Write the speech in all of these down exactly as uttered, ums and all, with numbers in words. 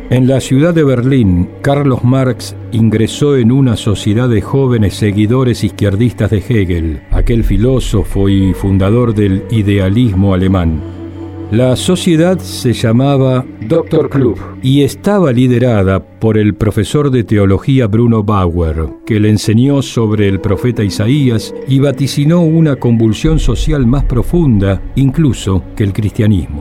En la ciudad de Berlín, Carlos Marx ingresó en una sociedad de jóvenes seguidores izquierdistas de Hegel, aquel filósofo y fundador del idealismo alemán. La sociedad se llamaba Doctor Club y estaba liderada por el profesor de teología Bruno Bauer, que le enseñó sobre el profeta Isaías y vaticinó una convulsión social más profunda, incluso, que el cristianismo.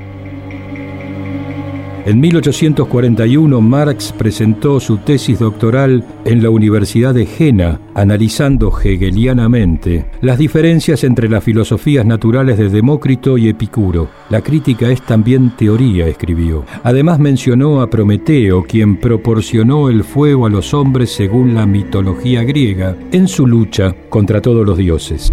En mil ochocientos cuarenta y uno, Marx presentó su tesis doctoral en la Universidad de Jena, analizando hegelianamente las diferencias entre las filosofías naturales de Demócrito y Epicuro. La crítica es también teoría, escribió. Además mencionó a Prometeo, quien proporcionó el fuego a los hombres según la mitología griega, en su lucha contra todos los dioses.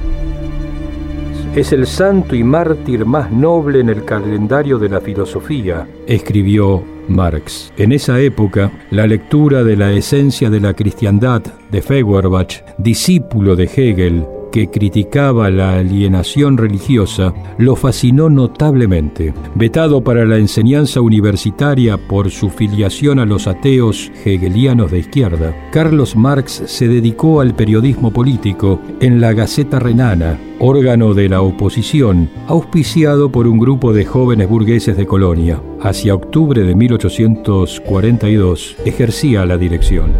Es el santo y mártir más noble en el calendario de la filosofía, escribió Marx. En esa época, la lectura de la esencia de la cristiandad de Feuerbach, discípulo de Hegel, que criticaba la alienación religiosa, lo fascinó notablemente. Vetado para la enseñanza universitaria por su filiación a los ateos hegelianos de izquierda, Carlos Marx se dedicó al periodismo político en la Gaceta Renana, órgano de la oposición, auspiciado por un grupo de jóvenes burgueses de Colonia. Hacia octubre de mil ochocientos cuarenta y dos ejercía la dirección.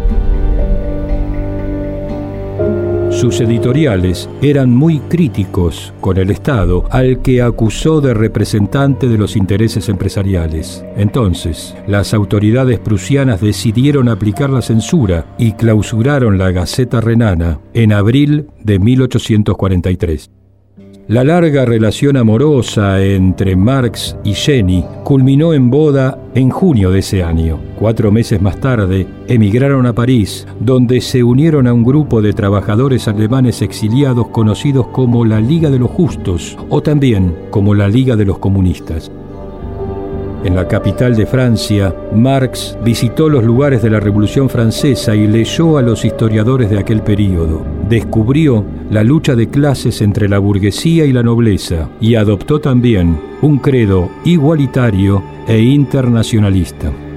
Sus editoriales eran muy críticos con el Estado, al que acusó de representante de los intereses empresariales. Entonces, las autoridades prusianas decidieron aplicar la censura y clausuraron la Gaceta Renana en abril de mil ochocientos cuarenta y tres. La larga relación amorosa entre Marx y Jenny culminó en boda en junio de ese año. Cuatro meses más tarde, emigraron a París, donde se unieron a un grupo de trabajadores alemanes exiliados conocidos como la Liga de los Justos, o también como la Liga de los Comunistas. En la capital de Francia, Marx visitó los lugares de la Revolución Francesa y leyó a los historiadores de aquel período. Descubrió la lucha de clases entre la burguesía y la nobleza y adoptó también un credo igualitario e internacionalista.